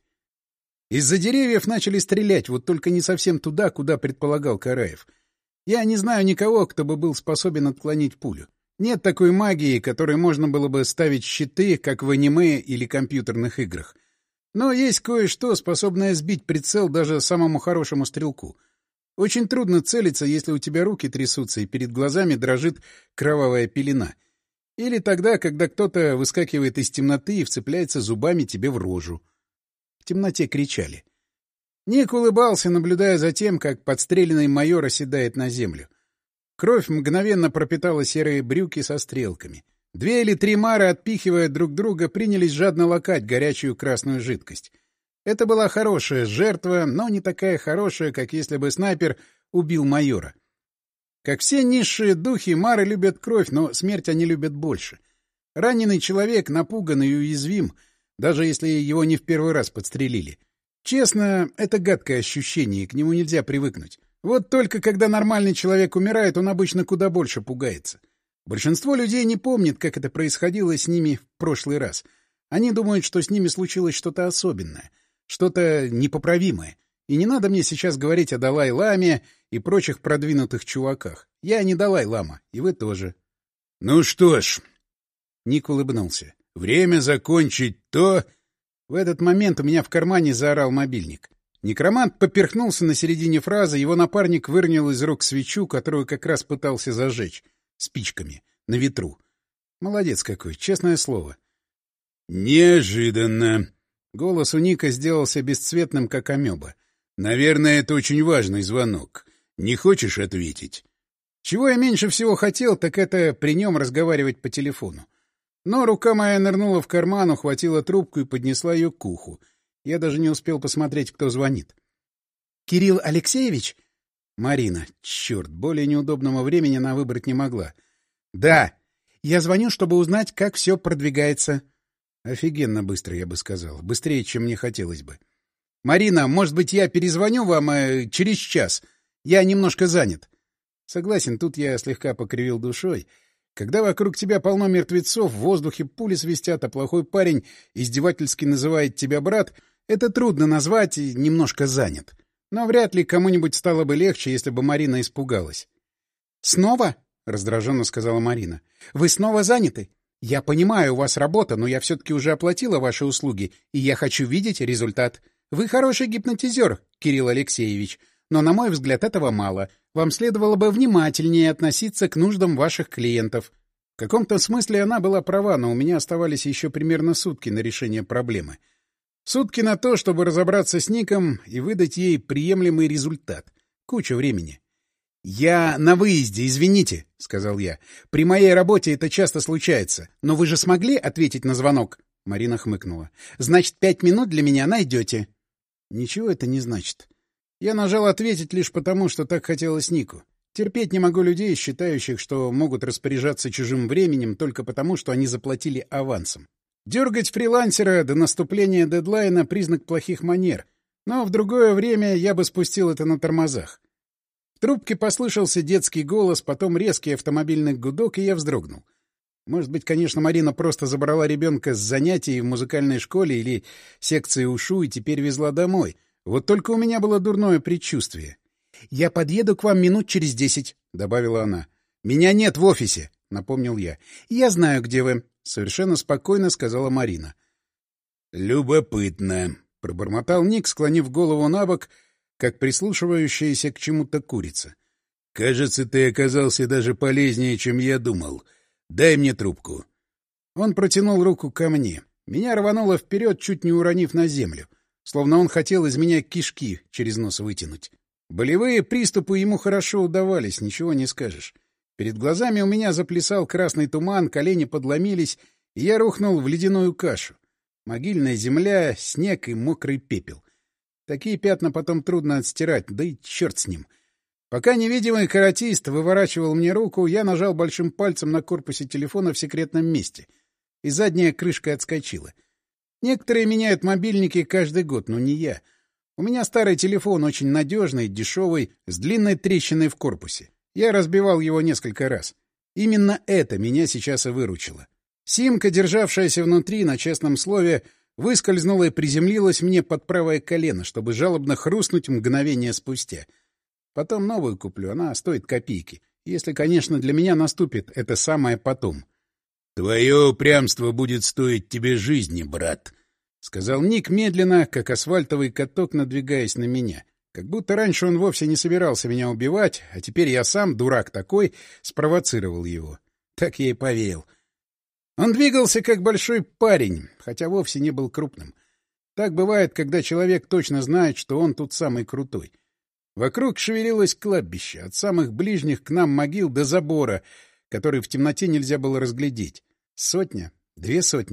Speaker 1: Из-за деревьев начали стрелять, вот только не совсем туда, куда предполагал Караев. Я не знаю никого, кто бы был способен отклонить пулю. Нет такой магии, которой можно было бы ставить щиты, как в аниме или компьютерных играх. Но есть кое-что, способное сбить прицел даже самому хорошему стрелку. Очень трудно целиться, если у тебя руки трясутся и перед глазами дрожит кровавая пелена. Или тогда, когда кто-то выскакивает из темноты и вцепляется зубами тебе в рожу. В темноте кричали. Ник улыбался, наблюдая за тем, как подстреленный майор оседает на землю. Кровь мгновенно пропитала серые брюки со стрелками. 2 или 3 мары, отпихивая друг друга, принялись жадно лакать горячую красную жидкость. Это была хорошая жертва, но не такая хорошая, как если бы снайпер убил майора. Как все низшие духи, мары любят кровь, но смерть они любят больше. Раненый человек напуган и уязвим, даже если его не в первый раз подстрелили. Честно, это гадкое ощущение, и к нему нельзя привыкнуть. Вот только когда нормальный человек умирает, он обычно куда больше пугается. Большинство людей не помнит, как это происходило с ними в прошлый раз. Они думают, что с ними случилось что-то особенное, что-то непоправимое. И не надо мне сейчас говорить о Далай-ламе и прочих продвинутых чуваках. Я не Далай-лама, и вы тоже.
Speaker 2: — Ну что ж...
Speaker 1: Ник улыбнулся.
Speaker 2: — Время закончить то...
Speaker 1: В этот момент у меня в кармане заорал мобильник. Некромант поперхнулся на середине фразы, его напарник выронил из рук свечу, которую как раз пытался зажечь. Спичками. На ветру. Молодец какой, честное слово.
Speaker 2: Неожиданно.
Speaker 1: Голос у Ника сделался бесцветным, как амеба.
Speaker 2: Наверное, это очень важный звонок. Не хочешь ответить?
Speaker 1: Чего я меньше всего хотел, так это при нем разговаривать по телефону. Но рука моя нырнула в карман, ухватила трубку и поднесла ее к уху. Я даже не успел посмотреть, кто звонит. — Кирилл Алексеевич? Марина. Черт, более неудобного времени она выбрать не могла. — Да. Я звоню, чтобы узнать, как все продвигается. Офигенно быстро, я бы сказал. Быстрее, чем мне хотелось бы. — Марина, может быть, я перезвоню вам через час? Я немножко занят. Согласен, тут я слегка покривил душой. Когда вокруг тебя полно мертвецов, в воздухе пули свистят, а плохой парень издевательски называет тебя брат, это трудно назвать и немножко занят. Но вряд ли кому-нибудь стало бы легче, если бы Марина испугалась. — Снова? — раздраженно сказала Марина. — Вы снова заняты? Я понимаю, у вас работа, но я все-таки уже оплатила ваши услуги, и я хочу видеть результат. Вы хороший гипнотизер, Кирилл Алексеевич, но, на мой взгляд, этого мало. Вам следовало бы внимательнее относиться к нуждам ваших клиентов. В каком-то смысле она была права, но у меня оставались еще примерно сутки на решение проблемы. Сутки на то, чтобы разобраться с Ником и выдать ей приемлемый результат. Куча времени. «Я на выезде, извините», — сказал я. «При моей работе это часто случается. Но вы же смогли ответить на звонок?» Марина хмыкнула. «Значит, 5 минут для меня найдете». Ничего это не значит. Я нажал «ответить» лишь потому, что так хотелось Нику. Терпеть не могу людей, считающих, что могут распоряжаться чужим временем только потому, что они заплатили авансом. Дергать фрилансера до наступления дедлайна — признак плохих манер. Но в другое время я бы спустил это на тормозах. В трубке послышался детский голос, потом резкий автомобильный гудок, и я вздрогнул. Может быть, конечно, Марина просто забрала ребенка с занятий в музыкальной школе или секции УШУ и теперь везла домой. Вот только у меня было дурное предчувствие. «Я подъеду к вам минут через 10», — добавила она. «Меня нет в офисе», — напомнил я. «Я знаю, где вы», — совершенно спокойно сказала Марина.
Speaker 2: «Любопытно», — пробормотал Ник, склонив голову набок, как прислушивающаяся к чему-то курица. «Кажется, ты оказался даже полезнее, чем я думал. Дай мне трубку».
Speaker 1: Он протянул руку ко мне. Меня рвануло вперед, чуть не уронив на землю. Словно он хотел из меня кишки через нос вытянуть. Болевые приступы ему хорошо удавались, ничего не скажешь. Перед глазами у меня заплясал красный туман, колени подломились, и я рухнул в ледяную кашу. Могильная земля, снег и мокрый пепел. Такие пятна потом трудно отстирать, да и черт с ним. Пока невидимый каратист выворачивал мне руку, я нажал большим пальцем на корпусе телефона в секретном месте, и задняя крышка отскочила. Некоторые меняют мобильники каждый год, но не я. У меня старый телефон, очень надежный, дешевый, с длинной трещиной в корпусе. Я разбивал его несколько раз. Именно это меня сейчас и выручило. Симка, державшаяся внутри, на честном слове, выскользнула и приземлилась мне под правое колено, чтобы жалобно хрустнуть мгновение спустя. Потом новую куплю, она стоит копейки. Если, конечно, для меня наступит это самое потом.
Speaker 2: — Твое упрямство будет стоить тебе жизни, брат, — сказал Ник медленно, как асфальтовый каток, надвигаясь на меня. Как будто раньше он вовсе не собирался меня убивать, а теперь я сам, дурак такой, спровоцировал его. Так я и поверил. Он двигался как большой парень, хотя вовсе не был крупным. Так бывает, когда человек точно знает, что он тут самый крутой. Вокруг шевелилось кладбище, от самых ближних к нам могил до забора, который в темноте нельзя было разглядеть. 100, 200.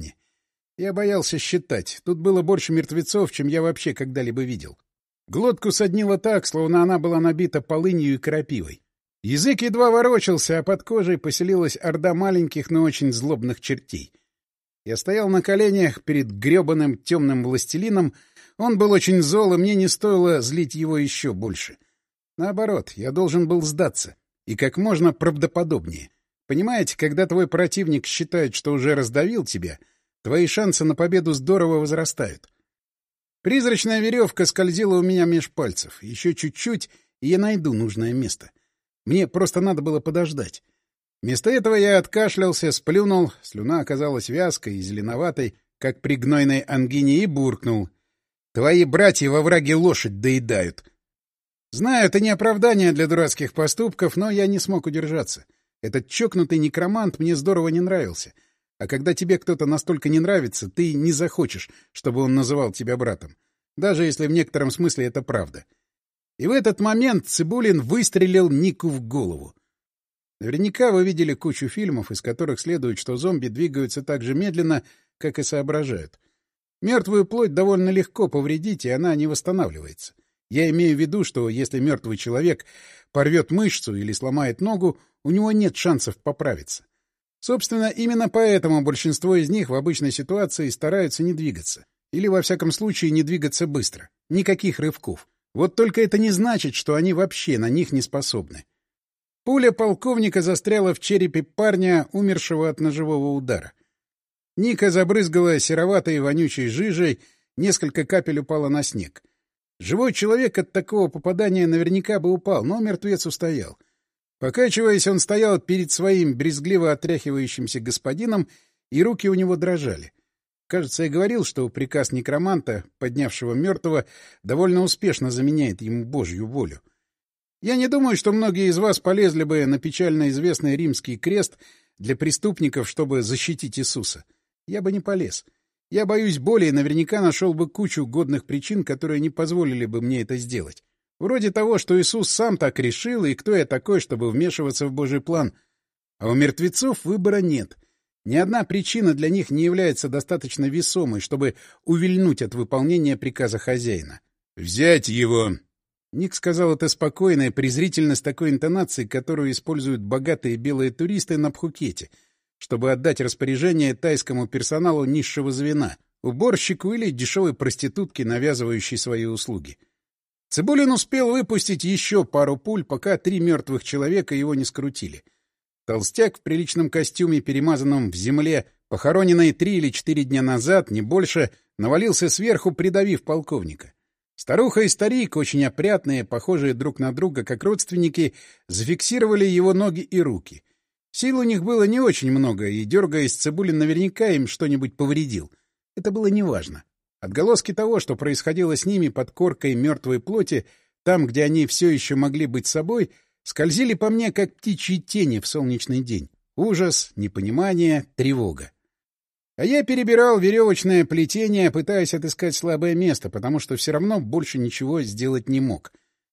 Speaker 2: Я боялся считать. Тут было больше мертвецов, чем я вообще когда-либо видел. Глотку соднило так, словно она была набита полынью и крапивой. Язык едва ворочался, а под кожей поселилась орда маленьких, но очень злобных чертей. Я стоял на коленях перед гребаным темным властелином. Он был очень зол, и мне не стоило злить его еще больше. Наоборот, я должен был сдаться. И как можно правдоподобнее. Понимаете, когда твой противник считает, что уже раздавил тебя, твои шансы на победу здорово возрастают. Призрачная веревка скользила у меня меж пальцев. Еще чуть-чуть, и я найду нужное место. Мне просто надо было подождать. Вместо этого я откашлялся, сплюнул, слюна оказалась вязкой и зеленоватой, как при гнойной ангине, и буркнул. «Твои братья во враге лошадь доедают». Знаю, это не оправдание для дурацких поступков, но я не смог удержаться. Этот чокнутый некромант мне здорово не нравился. А когда тебе кто-то настолько не нравится, ты не захочешь, чтобы он называл тебя братом. Даже если в некотором смысле это правда. И в этот момент Цибулин выстрелил Нику в голову. Наверняка вы видели кучу фильмов, из которых следует, что зомби двигаются так же медленно, как и соображают. Мертвую плоть довольно легко повредить, и она не восстанавливается. Я имею в виду, что если мертвый человек порвет мышцу или сломает ногу, у него нет шансов поправиться. Собственно, именно поэтому большинство из них в обычной ситуации стараются не двигаться. Или, во всяком случае, не двигаться быстро. Никаких рывков. Вот только это не значит, что они вообще на них не способны. Пуля полковника застряла в черепе парня, умершего от ножевого удара. Ника забрызгала сероватой и вонючей жижей, несколько капель упало на снег. Живой человек от такого попадания наверняка бы упал, но мертвец устоял. Покачиваясь, он стоял перед своим брезгливо отряхивающимся господином, и руки у него дрожали. Кажется, я говорил, что приказ некроманта, поднявшего мертвого, довольно успешно заменяет ему Божью волю. Я не думаю, что многие из вас полезли бы на печально известный римский крест для преступников, чтобы защитить Иисуса. Я бы не полез. Я боюсь боли и наверняка нашел бы кучу годных причин, которые не позволили бы мне это сделать.
Speaker 1: Вроде того, что Иисус сам так решил, и кто я такой, чтобы вмешиваться в Божий план. А у мертвецов выбора нет. Ни одна причина для них не является достаточно весомой, чтобы увильнуть от выполнения приказа хозяина.
Speaker 2: «Взять его!»
Speaker 1: Ник сказал это спокойно и презрительно, с такой интонацией, которую используют богатые белые туристы на Пхукете, чтобы отдать распоряжение тайскому персоналу низшего звена, уборщику или дешевой проститутке, навязывающей свои услуги. Цибулин успел выпустить еще пару пуль, пока 3 мертвых человека его не скрутили. Толстяк в приличном костюме, перемазанном в земле, похороненный 3 или 4 дня назад, не больше, навалился сверху, придавив полковника. Старуха и старик, очень опрятные, похожие друг на друга, как родственники, зафиксировали его ноги и руки. Сил у них было не очень много, и, дергаясь, Цибулин наверняка им что-нибудь повредил. Это было неважно. Отголоски того, что происходило с ними под коркой мертвой плоти, там, где они все еще могли быть собой, скользили по мне, как птичьи тени в солнечный день. Ужас, непонимание, тревога. А я перебирал веревочное плетение, пытаясь отыскать слабое место, потому что все равно больше ничего сделать не мог.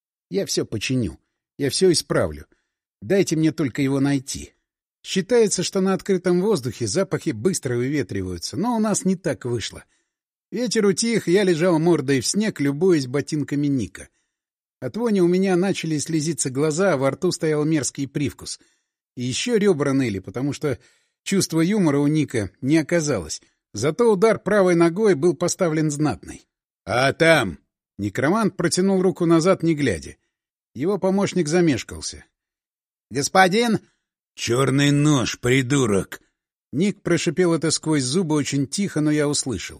Speaker 1: Я все починю. Я все исправлю. Дайте мне только его найти. Считается, что на открытом воздухе запахи быстро выветриваются, но у нас не так вышло. Ветер утих, я лежал мордой в снег, любуясь ботинками Ника. От вони у меня начали слезиться глаза, а во рту стоял мерзкий привкус. И еще ребра ныли, потому что чувства юмора у Ника не оказалось. Зато удар правой ногой был поставлен знатный.
Speaker 2: «А там?»
Speaker 1: Некромант протянул руку назад, не глядя. Его помощник замешкался. «Господин!»
Speaker 2: «Черный нож, придурок!»
Speaker 1: Ник прошипел это сквозь зубы очень тихо, но я услышал.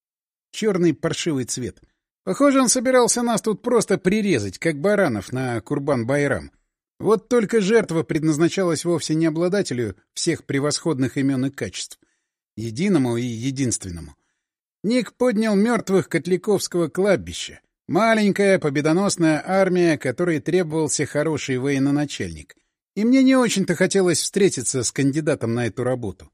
Speaker 1: Черный паршивый цвет. Похоже, он собирался нас тут просто прирезать, как баранов на Курбан-Байрам. Вот только жертва предназначалась вовсе не обладателю всех превосходных имен и качеств. Единому и единственному. Ник поднял мертвых Котляковского кладбища. Маленькая победоносная армия, которой требовался хороший военачальник. И мне не очень-то хотелось встретиться с кандидатом на эту работу.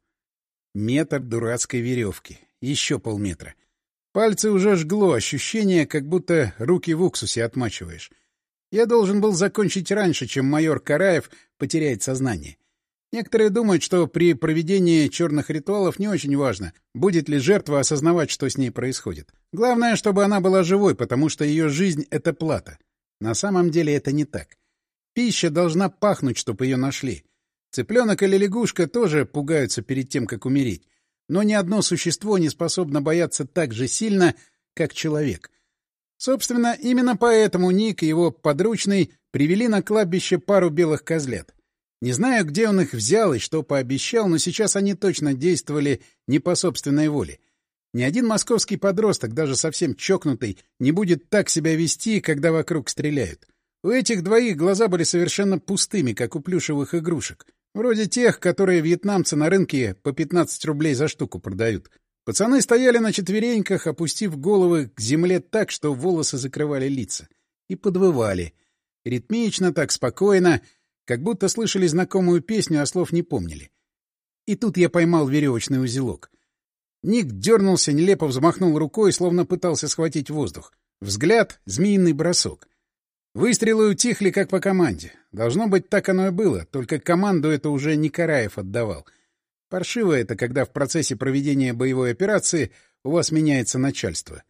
Speaker 1: Метр дурацкой веревки. Еще полметра. Пальцы уже жгло, ощущение, как будто руки в уксусе отмачиваешь. Я должен был закончить раньше, чем майор Караев потеряет сознание. Некоторые думают, что при проведении черных ритуалов не очень важно, будет ли жертва осознавать, что с ней происходит. Главное, чтобы она была живой, потому что ее жизнь — это плата. На самом деле это не так. Пища должна пахнуть, чтобы ее нашли. Цыпленок или лягушка тоже пугаются перед тем, как умереть. Но ни одно существо не способно бояться так же сильно, как человек. Собственно, именно поэтому Ник и его подручный привели на кладбище пару белых козлят. Не знаю, где он их взял и что пообещал, но сейчас они точно действовали не по собственной воле. Ни один московский подросток, даже совсем чокнутый, не будет так себя вести, когда вокруг стреляют. У этих двоих глаза были совершенно пустыми, как у плюшевых игрушек. Вроде тех, которые вьетнамцы на рынке по 15 рублей за штуку продают. Пацаны стояли на четвереньках, опустив головы к земле так, что волосы закрывали лица. И подвывали. Ритмично, так спокойно, как будто слышали знакомую песню, а слов не помнили. И тут я поймал веревочный узелок. Ник дернулся, нелепо взмахнул рукой, словно пытался схватить воздух. Взгляд — змеиный бросок. Выстрелы утихли, как по команде. Должно быть, так оно и было, только команду это уже не Караев отдавал. Паршиво это, когда в процессе проведения боевой операции у вас меняется начальство.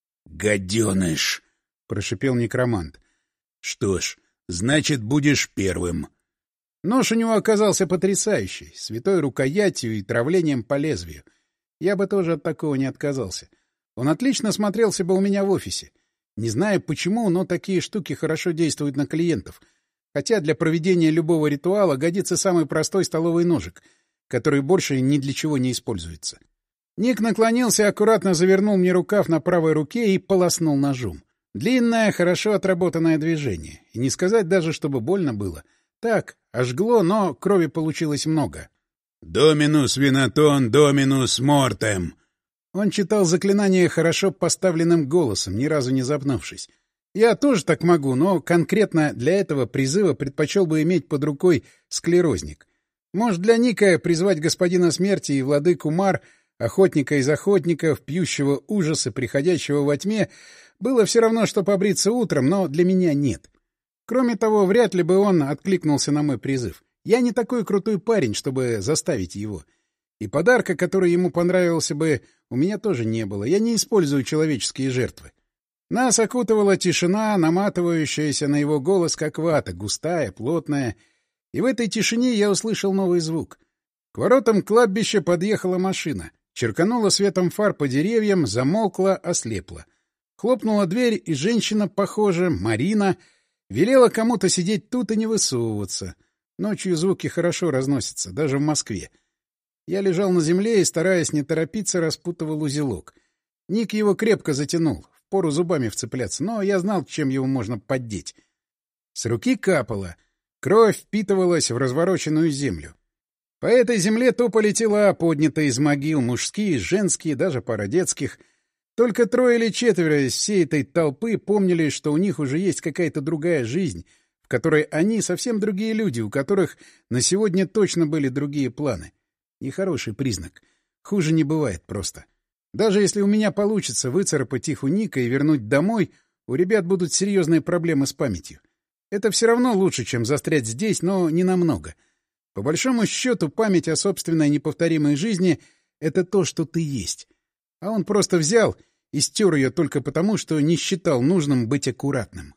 Speaker 2: «Гаденыш!» — прошипел некромант. «Что ж, значит, будешь первым».
Speaker 1: Нож у него оказался потрясающий, с витой рукоятью и травлением по лезвию. Я бы тоже от такого не отказался. Он отлично смотрелся бы у меня в офисе. Не знаю почему, но такие штуки хорошо действуют на клиентов. Хотя для проведения любого ритуала годится самый простой столовый ножик, который больше ни для чего не используется. Ник наклонился, аккуратно завернул мне рукав на правой руке и полоснул ножом. Длинное, хорошо отработанное движение. И не сказать даже, чтобы больно было. Так, ожгло, но крови получилось много.
Speaker 2: «Доминус винатон, доминус мортем».
Speaker 1: Он читал заклинание хорошо поставленным голосом, ни разу не запнувшись. Я тоже так могу, но конкретно для этого призыва предпочел бы иметь под рукой склерозник. Может, для Ника призвать господина смерти и владыку Мар, охотника из охотников, пьющего ужасы, приходящего во тьме, Было все равно, что побриться утром, но для меня нет. Кроме того, вряд ли бы он откликнулся на мой призыв. Я не такой крутой парень, чтобы заставить его. И подарка, который ему понравился бы, у меня тоже не было. Я не использую человеческие жертвы. Нас окутывала тишина, наматывающаяся на его голос, как вата, густая, плотная. И в этой тишине я услышал новый звук. К воротам кладбища подъехала машина. Черканула светом фар по деревьям, замолкла, ослепла. Хлопнула дверь, и женщина, похоже, Марина, велела кому-то сидеть тут и не высовываться. Ночью звуки хорошо разносятся, даже в Москве. Я лежал на земле и, стараясь не торопиться, распутывал узелок. Ник его крепко затянул, впору зубами вцепляться, но я знал, чем его можно поддеть. С руки капало. Кровь впитывалась в развороченную землю. По этой земле топали тела, поднятые из могил, мужские, женские, даже пара детских. Только 3 или 4 из всей этой толпы помнили, что у них уже есть какая-то другая жизнь, в которой они совсем другие люди, у которых на сегодня точно были другие планы. Нехороший признак. Хуже не бывает просто. Даже если у меня получится выцарапать их у Ника и вернуть домой, у ребят будут серьезные проблемы с памятью. Это все равно лучше, чем застрять здесь, но не намного. По большому счету, память о собственной неповторимой жизни — это то, что ты есть. А он просто взял и стер ее только потому, что не считал нужным быть аккуратным.